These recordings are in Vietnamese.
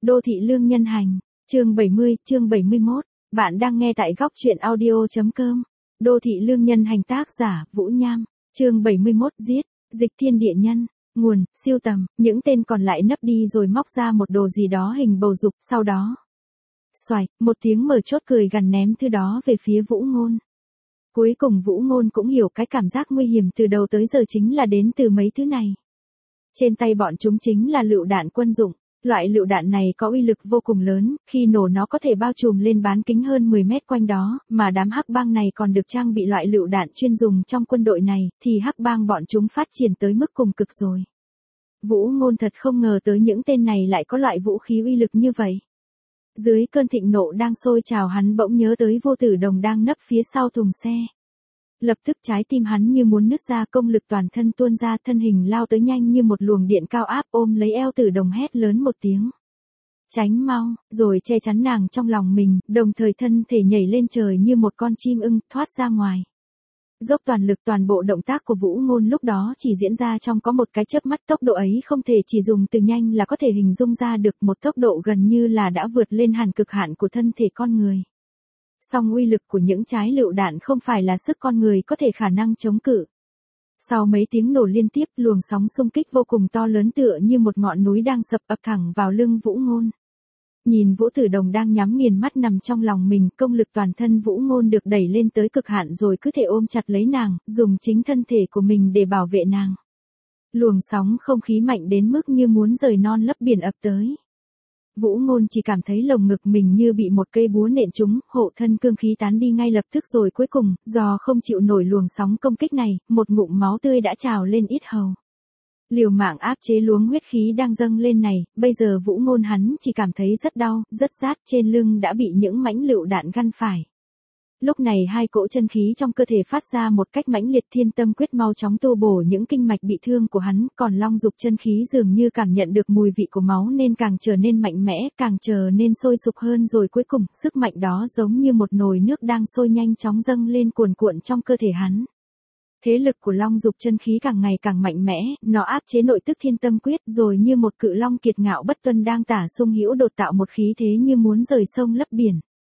Đô thị lương nhân hành, chương 70, chương 71. Bạn đang nghe tại góc truyện audio.com. Đô thị lương nhân hành, tác giả Vũ Nham. Chương 71, giết, dịch thiên địa nhân. Nguồn, siêu tầm, những tên còn lại nấp đi rồi móc ra một đồ gì đó hình bầu dục, sau đó. Xoài, một tiếng mở chốt cười gằn ném thứ đó về phía Vũ Ngôn. Cuối cùng Vũ Ngôn cũng hiểu cái cảm giác nguy hiểm từ đầu tới giờ chính là đến từ mấy thứ này. Trên tay bọn chúng chính là lựu đạn quân dụng. Loại lựu đạn này có uy lực vô cùng lớn, khi nổ nó có thể bao trùm lên bán kính hơn 10 mét quanh đó, mà đám hắc bang này còn được trang bị loại lựu đạn chuyên dùng trong quân đội này, thì hắc bang bọn chúng phát triển tới mức cùng cực rồi. Vũ Ngôn thật không ngờ tới những tên này lại có loại vũ khí uy lực như vậy. Dưới cơn thịnh nộ đang sôi trào, hắn bỗng nhớ tới Vô Tử Đồng đang nấp phía sau thùng xe. Lập tức trái tim hắn như muốn nứt ra, công lực toàn thân tuôn ra, thân hình lao tới nhanh như một luồng điện cao áp, ôm lấy eo Tử Đồng hét lớn một tiếng. Tránh mau, rồi che chắn nàng trong lòng mình, đồng thời thân thể nhảy lên trời như một con chim ưng, thoát ra ngoài. Dốc toàn lực, toàn bộ động tác của Vũ Ngôn lúc đó chỉ diễn ra trong có một cái chớp mắt, tốc độ ấy không thể chỉ dùng từ nhanh là có thể hình dung ra được, một tốc độ gần như là đã vượt lên hẳn cực hạn của thân thể con người. Song uy lực của những trái lựu đạn không phải là sức con người có thể khả năng chống cự. Sau mấy tiếng nổ liên tiếp, luồng sóng xung kích vô cùng to lớn tựa như một ngọn núi đang sập ập thẳng vào lưng Vũ Ngôn. Nhìn Vũ Tử Đồng đang nhắm nghiền mắt nằm trong lòng mình, công lực toàn thân Vũ Ngôn được đẩy lên tới cực hạn rồi cứ thể ôm chặt lấy nàng, dùng chính thân thể của mình để bảo vệ nàng. Luồng sóng không khí mạnh đến mức như muốn rời non lấp biển ập tới. Vũ Ngôn chỉ cảm thấy lồng ngực mình như bị một cây búa nện trúng, hộ thân cương khí tán đi ngay lập tức, rồi cuối cùng, do không chịu nổi luồng sóng công kích này, một ngụm máu tươi đã trào lên yết hầu. Liều mạng áp chế luồng huyết khí đang dâng lên này, bây giờ Vũ Ngôn hắn chỉ cảm thấy rất đau, rất rát, trên lưng đã bị những mãnh lựu đạn găn phải. Lúc này hai cỗ chân khí trong cơ thể phát ra một cách mãnh liệt, Thiên Tâm Quyết mau chóng tu bổ những kinh mạch bị thương của hắn, còn Long Dục chân khí dường như cảm nhận được mùi vị của máu nên càng trở nên mạnh mẽ, càng trở nên sôi sục hơn, rồi cuối cùng, sức mạnh đó giống như một nồi nước đang sôi nhanh chóng dâng lên cuồn cuộn trong cơ thể hắn. Thế lực của Long Dục chân khí càng ngày càng mạnh mẽ, nó áp chế nội tức Thiên Tâm Quyết, rồi như một cự long kiệt ngạo bất tuân đang tả sung hữu đột tạo một khí thế như muốn rời sông lấp biển.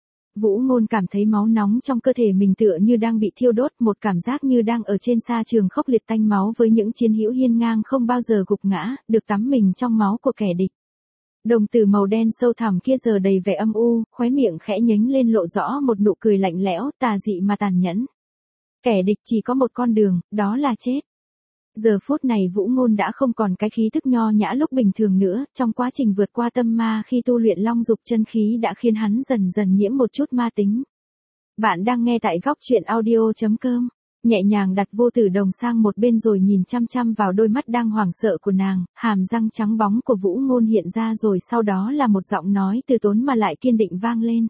Vũ Ngôn cảm thấy máu nóng trong cơ thể mình tựa như đang bị thiêu đốt, một cảm giác như đang ở trên sa trường khốc liệt tanh máu với những chiến hữu hiên ngang không bao giờ gục ngã, được tắm mình trong máu của kẻ địch. Đồng tử màu đen sâu thẳm kia giờ đầy vẻ âm u, khóe miệng khẽ nhếch lên lộ rõ một nụ cười lạnh lẽo, tà dị mà tàn nhẫn. Kẻ địch chỉ có một con đường, đó là chết. Giờ phút này Vũ Ngôn đã không còn cái khí tức nho nhã lúc bình thường nữa, trong quá trình vượt qua tâm ma khi tu luyện Long Dục chân khí đã khiến hắn dần dần nhiễm một chút ma tính. Bạn đang nghe tại góc truyện audio.com. Nhẹ nhàng đặt Vô Tử Đồng sang một bên rồi nhìn chăm chăm vào đôi mắt đang hoảng sợ của nàng, hàm răng trắng bóng của Vũ Ngôn hiện ra, rồi sau đó là một giọng nói từ tốn mà lại kiên định vang lên.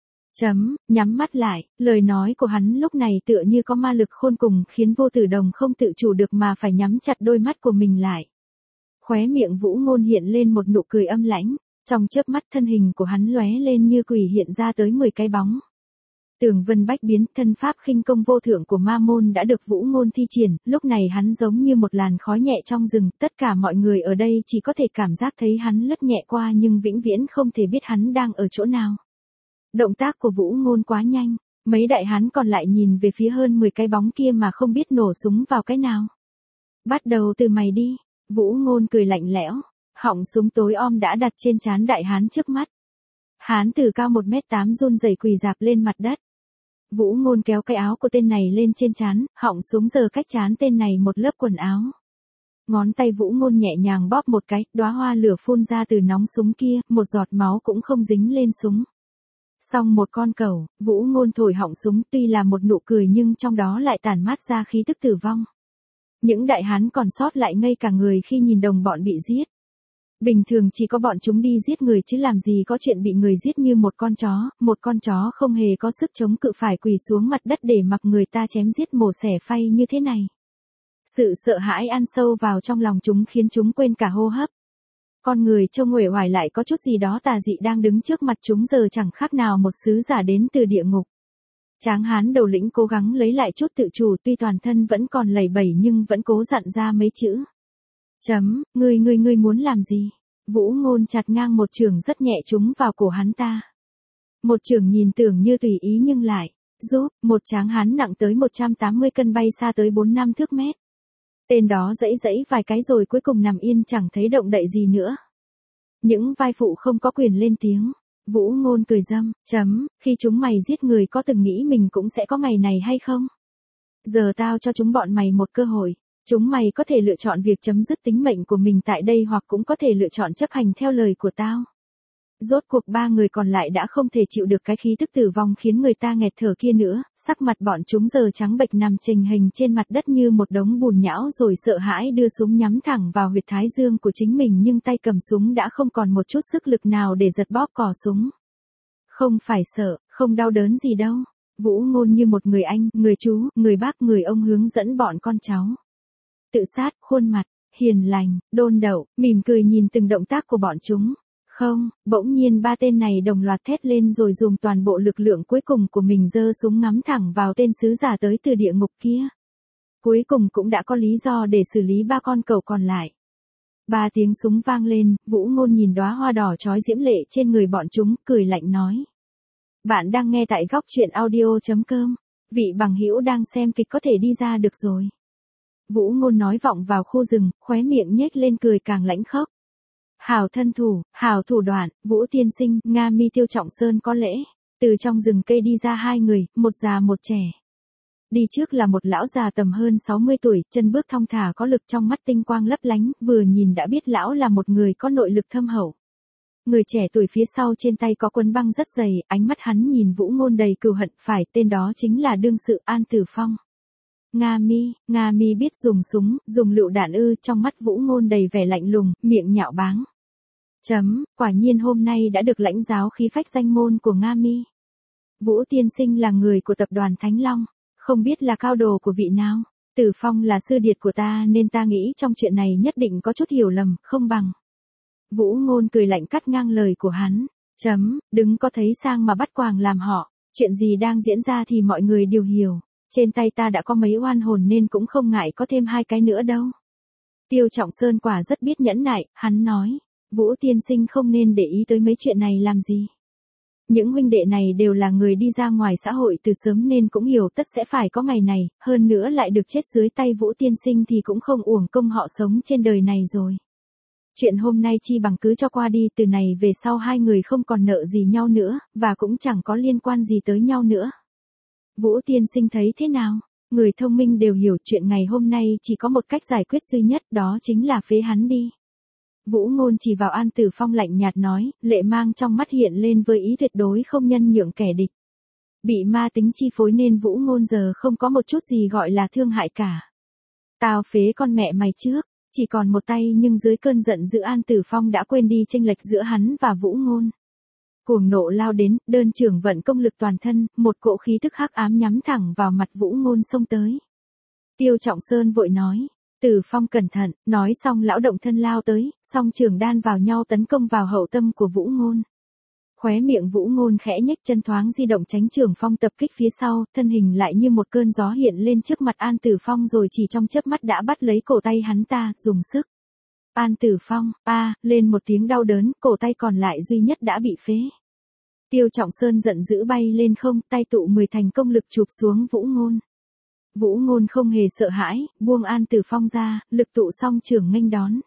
Nhắm mắt lại, lời nói của hắn lúc này tựa như có ma lực khôn cùng, khiến Vô Tử Đồng không tự chủ được mà phải nhắm chặt đôi mắt của mình lại. Khóe miệng Vũ Ngôn hiện lên một nụ cười âm lãnh, trong chớp mắt thân hình của hắn lóe lên như quỷ, hiện ra tới 10 cái bóng. Tường vân bách biến, thân pháp khinh công vô thượng của ma môn đã được Vũ Ngôn thi triển, lúc này hắn giống như một làn khói nhẹ trong rừng, tất cả mọi người ở đây chỉ có thể cảm giác thấy hắn lướt nhẹ qua nhưng vĩnh viễn không thể biết hắn đang ở chỗ nào. Động tác của Vũ Ngôn quá nhanh, mấy đại hán còn lại nhìn về phía hơn 10 cái bóng kia mà không biết nổ súng vào cái nào. Bắt đầu từ mày đi, Vũ Ngôn cười lạnh lẽo, họng súng tối om đã đặt trên trán đại hán trước mắt. Hán tử cao 1m8 run rẩy quỳ rạp lên mặt đất. Vũ Ngôn kéo cái áo của tên này lên trên trán, họng súng giờ cách trán tên này một lớp quần áo. Ngón tay Vũ Ngôn nhẹ nhàng bóp một cái, đóa hoa lửa phun ra từ nóng súng kia, một giọt máu cũng không dính lên súng. Xong một con cẩu, Vũ Ngôn thổi họng súng, tuy là một nụ cười nhưng trong đó lại tản mát ra khí tức tử vong. Những đại hán còn sót lại ngây cả người khi nhìn đồng bọn bị giết. Bình thường chỉ có bọn chúng đi giết người chứ làm gì có chuyện bị người giết như một con chó không hề có sức chống cự phải quỳ xuống mặt đất để mặc người ta chém giết mổ xẻ phay như thế này. Sự sợ hãi ăn sâu vào trong lòng chúng khiến chúng quên cả hô hấp. Con người trông uể oải lại có chút gì đó tà dị đang đứng trước mặt chúng giờ chẳng khác nào một sứ giả đến từ địa ngục. Tráng hán đầu lĩnh cố gắng lấy lại chút tự chủ, tuy toàn thân vẫn còn lẩy bẩy nhưng vẫn cố dặn ra mấy chữ. Ngươi muốn làm gì? Vũ Ngôn chặt ngang một chưởng rất nhẹ trúng vào cổ hắn ta. Một chưởng nhìn tưởng như tùy ý nhưng lại, giúp, một tráng hán nặng tới 180 cân bay xa tới 4-5 thước mét. Tên đó dãy dãy vài cái rồi cuối cùng nằm yên chẳng thấy động đậy gì nữa. Những vai phụ không có quyền lên tiếng. Vũ Ngôn cười râm, khi chúng mày giết người có từng nghĩ mình cũng sẽ có ngày này hay không? Giờ tao cho chúng bọn mày một cơ hội. Chúng mày có thể lựa chọn việc chấm dứt tính mệnh của mình tại đây hoặc cũng có thể lựa chọn chấp hành theo lời của tao. Rốt cuộc 3 người còn lại đã không thể chịu được cái khí tức tử vong khiến người ta nghẹt thở kia nữa, sắc mặt bọn chúng giờ trắng bệch nằm trình hình trên mặt đất như một đống bùn nhão rồi sợ hãi đưa súng nhắm thẳng vào huyệt thái dương của chính mình nhưng tay cầm súng đã không còn một chút sức lực nào để giật bóp cò súng. Không phải sợ, không đau đớn gì đâu. Vũ Ngôn như một người anh, người chú, người bác, người ông hướng dẫn bọn con cháu. Tự sát, khuôn mặt, hiền lành, đôn đậu, mỉm cười nhìn từng động tác của bọn chúng. Không, bỗng nhiên 3 tên này đồng loạt thét lên rồi dùng toàn bộ lực lượng cuối cùng của mình giơ súng ngắm thẳng vào tên sứ giả tới từ địa ngục kia. Cuối cùng cũng đã có lý do để xử lý 3 con cẩu còn lại. 3 tiếng súng vang lên, Vũ Ngôn nhìn đóa hoa đỏ chói diễm lệ trên người bọn chúng, cười lạnh nói. Bạn đang nghe tại góc truyện audio.com. Vị bằng hữu đang xem kịch có thể đi ra được rồi. Vũ Ngôn nói vọng vào khu rừng, khóe miệng nhếch lên cười càng lãnh khốc. Hảo thân thủ, hảo thủ đoạn, Vũ tiên sinh, Nga Mi Tiêu Trọng Sơn có lễ. Từ trong rừng cây đi ra 2 người, một già một trẻ. Đi trước là một lão già tầm hơn 60 tuổi, chân bước thong thả có lực trong mắt tinh quang lấp lánh, vừa nhìn đã biết lão là một người có nội lực thâm hậu. Người trẻ tuổi phía sau trên tay có quấn băng rất dày, ánh mắt hắn nhìn Vũ Ngôn đầy cừu hận, phải tên đó chính là đương sự An Tử Phong. Nga Mi biết dùng súng, dùng lựu đạn ư, trong mắt Vũ Ngôn đầy vẻ lạnh lùng, miệng nhạo báng. Quả nhiên hôm nay đã được lãnh giáo khí phách danh môn của Nga Mi. Vũ tiên sinh là người của tập đoàn Thánh Long, không biết là cao đồ của vị nào. Tử Phong là sư điệt của ta nên ta nghĩ trong chuyện này nhất định có chút hiểu lầm, không bằng. Vũ Ngôn cười lạnh cắt ngang lời của hắn. Đừng có thấy sang mà bắt quàng làm họ, chuyện gì đang diễn ra thì mọi người đều hiểu. Trên tay ta đã có mấy oan hồn nên cũng không ngại có thêm 2 cái nữa đâu. Tiêu Trọng Sơn quả rất biết nhẫn nại, hắn nói. Vũ tiên sinh không nên để ý tới mấy chuyện này làm gì. Những huynh đệ này đều là người đi ra ngoài xã hội từ sớm nên cũng hiểu tất sẽ phải có ngày này, hơn nữa lại được chết dưới tay Vũ tiên sinh thì cũng không uổng công họ sống trên đời này rồi. Chuyện hôm nay chi bằng cứ cho qua đi, từ này về sau 2 người không còn nợ gì nhau nữa, và cũng chẳng có liên quan gì tới nhau nữa. Vũ tiên sinh thấy thế nào? Người thông minh đều hiểu chuyện ngày hôm nay chỉ có một cách giải quyết duy nhất, đó chính là phế hắn đi. Vũ Ngôn chỉ vào An Tử Phong lạnh nhạt nói, lệ mang trong mắt hiện lên với ý tuyệt đối không nhân nhượng kẻ địch. Bị ma tính chi phối nên Vũ Ngôn giờ không có một chút gì gọi là thương hại cả. Tao phế con mẹ mày trước, chỉ còn một tay nhưng dưới cơn giận dữ An Tử Phong đã quên đi chênh lệch giữa hắn và Vũ Ngôn. Cuồng nộ lao đến, đơn trưởng vận công lực toàn thân, một cỗ khí tức hắc ám nhắm thẳng vào mặt Vũ Ngôn xông tới. Tiêu Trọng Sơn vội nói. Tử Phong cẩn thận, nói xong lão động thân lao tới, song trường đan vào nhau tấn công vào hậu tâm của Vũ Ngôn. Khóe miệng Vũ Ngôn khẽ nhếch chân thoáng di động tránh trường phong tập kích phía sau, thân hình lại như một cơn gió hiện lên trước mặt An Tử Phong rồi chỉ trong chớp mắt đã bắt lấy cổ tay hắn ta, dùng sức. An Tử Phong, lên một tiếng đau đớn, cổ tay còn lại duy nhất đã bị phế. Tiêu Trọng Sơn giận dữ bay lên không, tay tụ 10 thành công lực chụp xuống Vũ Ngôn. Vũ Ngôn không hề sợ hãi, buông An Tử Phong ra, lực tụ song trưởng nghênh đón.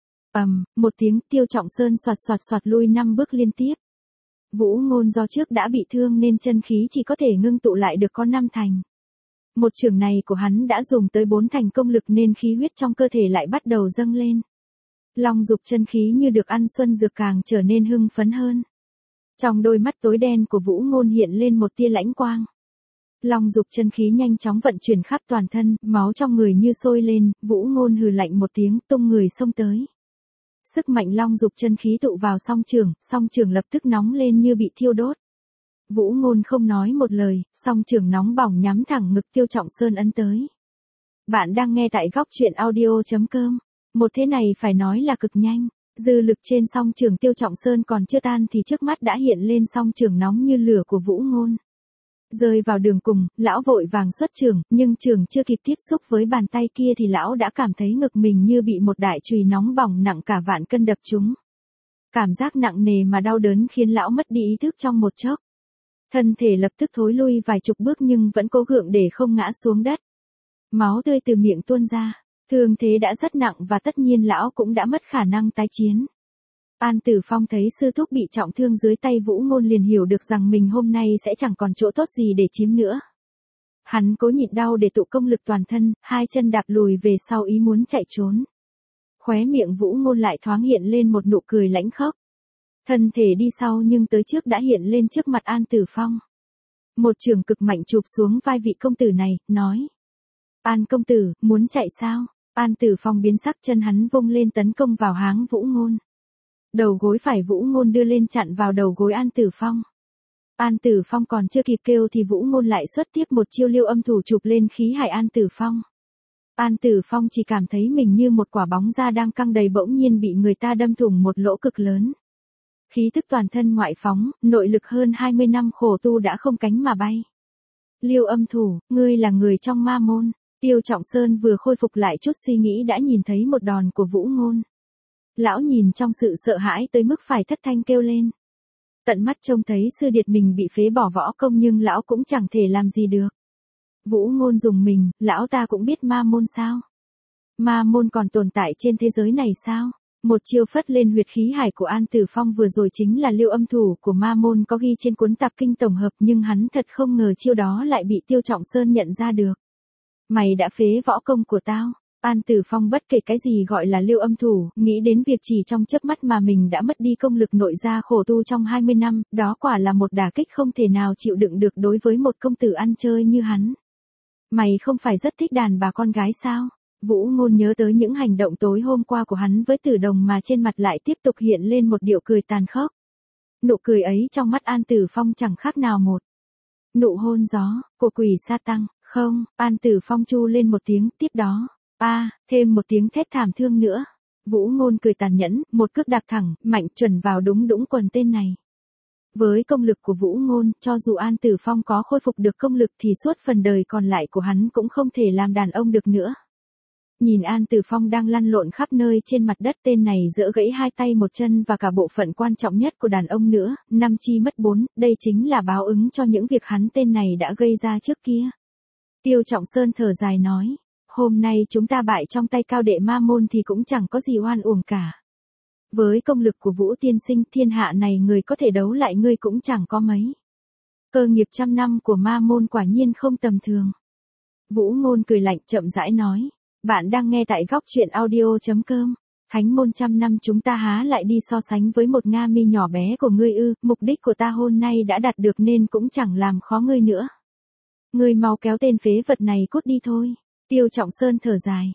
Một tiếng, Tiêu Trọng Sơn xoạt lui 5 bước liên tiếp. Vũ Ngôn do trước đã bị thương nên chân khí chỉ có thể ngưng tụ lại được có 5 thành. Một chưởng này của hắn đã dùng tới 4 thành công lực nên khí huyết trong cơ thể lại bắt đầu dâng lên. Long dục chân khí như được ăn xuân dược càng trở nên hưng phấn hơn. Trong đôi mắt tối đen của Vũ Ngôn hiện lên một tia lãnh quang. Long dục chân khí nhanh chóng vận chuyển khắp toàn thân, máu trong người như sôi lên, Vũ Ngôn hừ lạnh một tiếng, tung người xông tới. Sức mạnh long dục chân khí tụ vào song trường lập tức nóng lên như bị thiêu đốt. Vũ Ngôn không nói một lời, song trường nóng bỏng nhắm thẳng ngực Tiêu Trọng Sơn ấn tới. Bạn đang nghe tại góc truyện audio.com. Một thế này phải nói là cực nhanh. Dư lực trên song trường Tiêu Trọng Sơn còn chưa tan thì trước mắt đã hiện lên song trường nóng như lửa của Vũ Ngôn. Rơi vào đường cùng, lão vội vàng xuất trường, nhưng trường chưa kịp tiếp xúc với bàn tay kia thì lão đã cảm thấy ngực mình như bị một đại chùy nóng bỏng nặng cả vạn cân đập trúng. Cảm giác nặng nề mà đau đớn khiến lão mất đi ý thức trong một chốc. Thân thể lập tức thối lui vài chục bước nhưng vẫn cố gượng để không ngã xuống đất. Máu tươi từ miệng tuôn ra, thương thế đã rất nặng và tất nhiên lão cũng đã mất khả năng tái chiến. An Tử Phong thấy sư thúc bị trọng thương dưới tay Vũ Ngôn liền hiểu được rằng mình hôm nay sẽ chẳng còn chỗ tốt gì để chiếm nữa. Hắn cố nhịn đau để tụ công lực toàn thân, hai chân đạp lùi về sau ý muốn chạy trốn. Khóe miệng Vũ Ngôn lại thoáng hiện lên một nụ cười lãnh khốc. Thân thể đi sau nhưng tới trước đã hiện lên trước mặt An Tử Phong. Một chưởng cực mạnh chụp xuống vai vị công tử này, nói. An công tử, muốn chạy sao? An Tử Phong biến sắc, chân hắn vung lên tấn công vào háng Vũ Ngôn. Đầu gối phải Vũ Ngôn đưa lên chặn vào đầu gối An Tử Phong. An Tử Phong còn chưa kịp kêu thì Vũ Ngôn lại xuất tiếp một chiêu Liêu Âm Thủ chụp lên khí hải An Tử Phong. An Tử Phong chỉ cảm thấy mình như một quả bóng da đang căng đầy bỗng nhiên bị người ta đâm thủng một lỗ cực lớn. Khí tức toàn thân ngoại phóng, nội lực hơn 20 năm khổ tu đã không cánh mà bay. Liêu Âm Thủ, ngươi là người trong ma môn. Tiêu Trọng Sơn vừa khôi phục lại chút suy nghĩ đã nhìn thấy một đòn của Vũ Ngôn. Lão nhìn trong sự sợ hãi tới mức phải thất thanh kêu lên. Tận mắt trông thấy sư điệt mình bị phế bỏ võ công nhưng lão cũng chẳng thể làm gì được. Vũ Ngôn dùng mình, lão ta cũng biết ma môn sao? Ma môn còn tồn tại trên thế giới này sao? Một chiêu phất lên huyệt khí hải của An Tử Phong vừa rồi chính là Liêu Âm Thủ của ma môn có ghi trên cuốn tạp kinh tổng hợp nhưng hắn thật không ngờ chiêu đó lại bị Tiêu Trọng Sơn nhận ra được. Mày đã phế võ công của tao. An Tử Phong bất kể cái gì gọi là Liêu Âm Thủ, nghĩ đến việc chỉ trong chớp mắt mà mình đã mất đi công lực nội gia khổ tu trong 20 năm, đó quả là một đả kích không thể nào chịu đựng được đối với một công tử ăn chơi như hắn. Mày không phải rất thích đàn bà con gái sao? Vũ Ngôn nhớ tới những hành động tối hôm qua của hắn với Tử Đồng mà trên mặt lại tiếp tục hiện lên một điệu cười tàn khốc. Nụ cười ấy trong mắt An Tử Phong chẳng khác nào một nụ hôn gió của quỷ sa tăng. Không, An Tử Phong chu lên một tiếng, tiếp đó, thêm một tiếng thét thảm thương nữa. Vũ Ngôn cười tàn nhẫn, một cước đạp thẳng, mạnh chuẩn vào đúng đũng quần tên này. Với công lực của Vũ Ngôn, cho dù An Tử Phong có khôi phục được công lực thì suốt phần đời còn lại của hắn cũng không thể làm đàn ông được nữa. Nhìn An Tử Phong đang lăn lộn khắp nơi trên mặt đất, tên này giỡ gãy hai tay một chân và cả bộ phận quan trọng nhất của đàn ông nữa, năm chi mất bốn, đây chính là báo ứng cho những việc hắn tên này đã gây ra trước kia. Tiêu Trọng Sơn thở dài nói, hôm nay chúng ta bại trong tay cao đệ ma môn thì cũng chẳng có gì oan uổng cả. Với công lực của Vũ tiên sinh, thiên hạ này người có thể đấu lại ngươi cũng chẳng có mấy. Cơ nghiệp trăm năm của ma môn quả nhiên không tầm thường. Vũ Ngôn cười lạnh chậm rãi nói, bạn đang nghe tại góc truyện audio.com. Thánh môn trăm năm chúng ta há lại đi so sánh với một Nga mi nhỏ bé của ngươi ư? Mục đích của ta hôm nay đã đạt được nên cũng chẳng làm khó ngươi nữa. Ngươi mau kéo tên phế vật này cút đi thôi. Tiêu Trọng Sơn thở dài.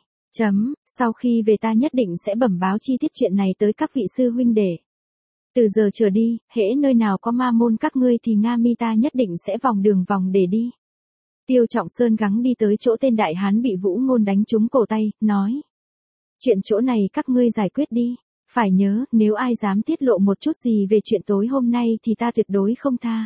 Sau khi về ta nhất định sẽ bẩm báo chi tiết chuyện này tới các vị sư huynh đệ. Từ giờ trở đi, hễ nơi nào có ma môn các ngươi thì Nga mi ta nhất định sẽ vòng đường vòng để đi. Tiêu Trọng Sơn gắng đi tới chỗ tên đại hán bị Vũ Ngôn đánh trúng cổ tay, nói. Chuyện chỗ này các ngươi giải quyết đi. Phải nhớ, nếu ai dám tiết lộ một chút gì về chuyện tối hôm nay thì ta tuyệt đối không tha.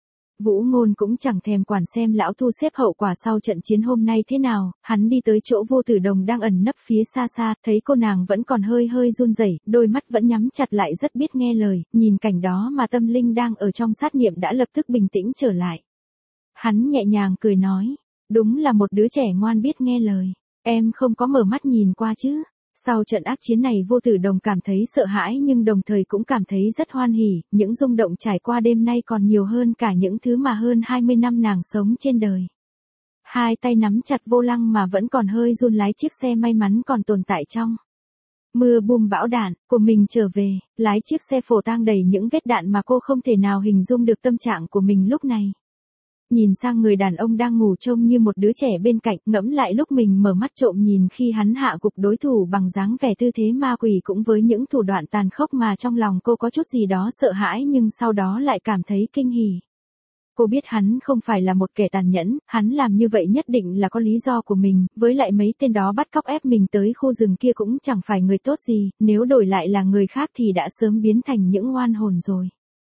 Vũ Ngôn cũng chẳng thèm quản xem lão thu xếp hậu quả sau trận chiến hôm nay thế nào, hắn đi tới chỗ Vô Tử Đồng đang ẩn nấp phía xa xa, thấy cô nàng vẫn còn hơi run rẩy, đôi mắt vẫn nhắm chặt lại rất biết nghe lời, nhìn cảnh đó mà tâm linh đang ở trong sát niệm đã lập tức bình tĩnh trở lại. Hắn nhẹ nhàng cười nói, đúng là một đứa trẻ ngoan biết nghe lời, em không có mở mắt nhìn qua chứ. Sau trận ác chiến này Vô Tử Đồng cảm thấy sợ hãi nhưng đồng thời cũng cảm thấy rất hoan hỉ, những rung động trải qua đêm nay còn nhiều hơn cả những thứ mà hơn 20 năm nàng sống trên đời. Hai tay nắm chặt vô lăng mà vẫn còn hơi run lái chiếc xe may mắn còn tồn tại trong mưa bùm bão đạn của mình trở về, lái chiếc xe phổ tang đầy những vết đạn mà cô không thể nào hình dung được tâm trạng của mình lúc này. Nhìn sang người đàn ông đang ngủ trông như một đứa trẻ bên cạnh, ngẫm lại lúc mình mở mắt trộm nhìn khi hắn hạ gục đối thủ bằng dáng vẻ tư thế ma quỷ cũng với những thủ đoạn tàn khốc mà trong lòng cô có chút gì đó sợ hãi nhưng sau đó lại cảm thấy kinh hỉ. Cô biết hắn không phải là một kẻ tàn nhẫn, hắn làm như vậy nhất định là có lý do của mình, với lại mấy tên đó bắt cóc ép mình tới khu rừng kia cũng chẳng phải người tốt gì, nếu đổi lại là người khác thì đã sớm biến thành những oan hồn rồi.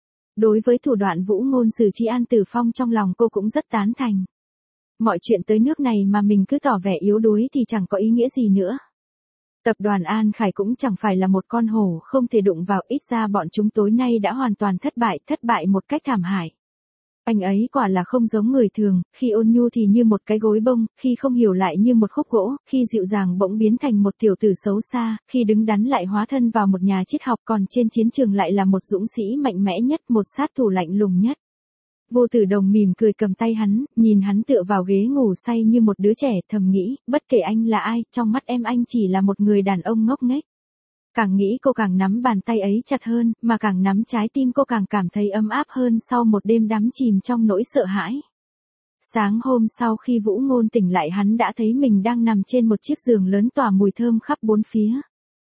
Đối với thủ đoạn Vũ Ngôn xử trí An Tử Phong trong lòng cô cũng rất tán thành. Mọi chuyện tới nước này mà mình cứ tỏ vẻ yếu đuối thì chẳng có ý nghĩa gì nữa. Tập đoàn An Khải cũng chẳng phải là một con hổ không thể đụng vào, ít ra bọn chúng tối nay đã hoàn toàn thất bại một cách thảm hại. Anh ấy quả là không giống người thường, khi ôn nhu thì như một cái gối bông, khi không hiểu lại như một khúc gỗ, khi dịu dàng bỗng biến thành một tiểu tử xấu xa, khi đứng đắn lại hóa thân vào một nhà triết học, còn trên chiến trường lại là một dũng sĩ mạnh mẽ nhất, một sát thủ lạnh lùng nhất. Vô Tử Đồng mỉm cười cầm tay hắn, nhìn hắn tựa vào ghế ngủ say như một đứa trẻ, thầm nghĩ, bất kể anh là ai, trong mắt em anh chỉ là một người đàn ông ngốc nghếch. Càng nghĩ cô càng nắm bàn tay ấy chặt hơn, mà càng nắm trái tim cô càng cảm thấy ấm áp hơn sau một đêm đắm chìm trong nỗi sợ hãi. Sáng hôm sau khi Vũ Ngôn tỉnh lại hắn đã thấy mình đang nằm trên một chiếc giường lớn tỏa mùi thơm khắp bốn phía.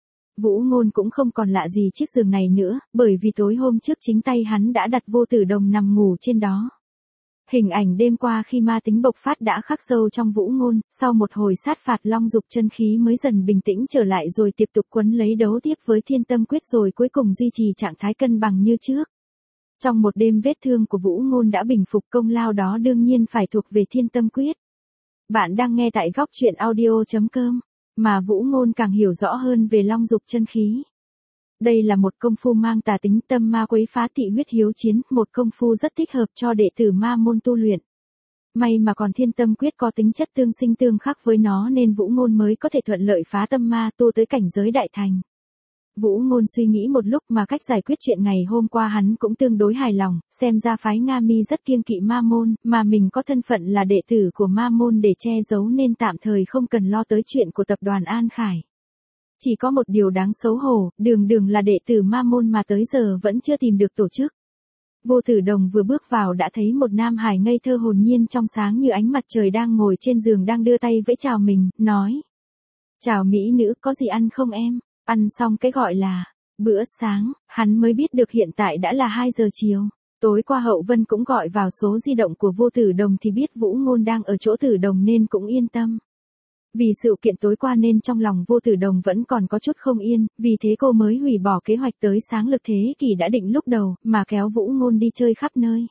Vũ Ngôn cũng không còn lạ gì chiếc giường này nữa, bởi vì tối hôm trước chính tay hắn đã đặt Vô Tử Đồng nằm ngủ trên đó. Hình ảnh đêm qua khi ma tính bộc phát đã khắc sâu trong Vũ Ngôn, sau một hồi sát phạt long dục chân khí mới dần bình tĩnh trở lại rồi tiếp tục quấn lấy đấu tiếp với Thiên Tâm Quyết rồi cuối cùng duy trì trạng thái cân bằng như trước. Trong một đêm vết thương của Vũ Ngôn đã bình phục, công lao đó đương nhiên phải thuộc về Thiên Tâm Quyết. Bạn đang nghe tại góc truyện audio.com, mà Vũ Ngôn càng hiểu rõ hơn về long dục chân khí. Đây là một công phu mang tà tính tâm ma quấy phá tị huyết hiếu chiến, một công phu rất thích hợp cho đệ tử ma môn tu luyện. May mà còn Thiên Tâm Quyết có tính chất tương sinh tương khắc với nó nên Vũ Ngôn mới có thể thuận lợi phá tâm ma tu tới cảnh giới đại thành. Vũ Ngôn suy nghĩ một lúc mà cách giải quyết chuyện ngày hôm qua hắn cũng tương đối hài lòng, xem ra phái Nga Mi rất kiêng kỵ ma môn, mà mình có thân phận là đệ tử của ma môn để che giấu nên tạm thời không cần lo tới chuyện của tập đoàn An Khải. Chỉ có một điều đáng xấu hổ, đường là đệ tử ma môn mà tới giờ vẫn chưa tìm được tổ chức. Vô Tử Đồng vừa bước vào đã thấy một nam hài ngây thơ hồn nhiên trong sáng như ánh mặt trời đang ngồi trên giường đang đưa tay vẫy chào mình, nói. Chào mỹ nữ, có gì ăn không em? Ăn xong cái gọi là bữa sáng, hắn mới biết được hiện tại đã là 2 giờ chiều. Tối qua Hậu Vân cũng gọi vào số di động của Vô Tử Đồng thì biết Vũ Ngôn đang ở chỗ Tử Đồng nên cũng yên tâm. Vì sự kiện tối qua nên trong lòng Vô Tử Đồng vẫn còn có chút không yên, vì thế cô mới hủy bỏ kế hoạch tới sáng lực thế kỷ đã định lúc đầu, mà kéo Vũ Ngôn đi chơi khắp nơi.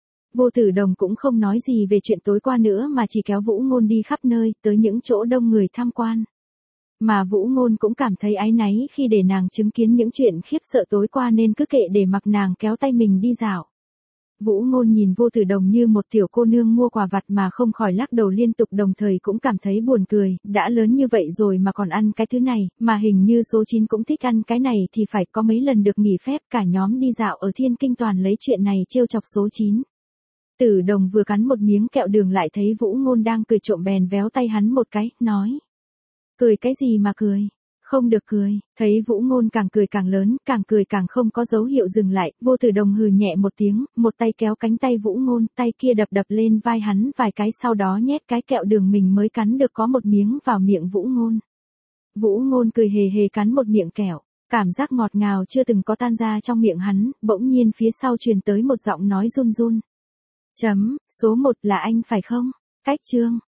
Vô Tử Đồng cũng không nói gì về chuyện tối qua nữa mà chỉ kéo Vũ Ngôn đi khắp nơi, tới những chỗ đông người tham quan. Mà Vũ Ngôn cũng cảm thấy áy náy khi để nàng chứng kiến những chuyện khiếp sợ tối qua nên cứ kệ để mặc nàng kéo tay mình đi dạo. Vũ Ngôn nhìn Vô Tử Đồng như một tiểu cô nương mua quà vặt mà không khỏi lắc đầu liên tục, đồng thời cũng cảm thấy buồn cười, đã lớn như vậy rồi mà còn ăn cái thứ này, mà hình như số 9 cũng thích ăn cái này thì phải có mấy lần được nghỉ phép, cả nhóm đi dạo ở Thiên Kinh toàn lấy chuyện này trêu chọc số 9. Tử Đồng vừa cắn một miếng kẹo đường lại thấy Vũ Ngôn đang cười trộm bèn véo tay hắn một cái, nói. Cười cái gì mà cười? Không được cười. Thấy Vũ Ngôn càng cười càng lớn, càng cười càng không có dấu hiệu dừng lại, Vô Tử Đồng hừ nhẹ một tiếng, một tay kéo cánh tay Vũ Ngôn, tay kia đập lên vai hắn vài cái sau đó nhét cái kẹo đường mình mới cắn được có một miếng vào miệng Vũ Ngôn. Vũ Ngôn cười hề hề cắn một miệng kẹo, cảm giác ngọt ngào chưa từng có tan ra trong miệng hắn, bỗng nhiên phía sau truyền tới một giọng nói run run. Số 1 là anh phải không? Cách chương.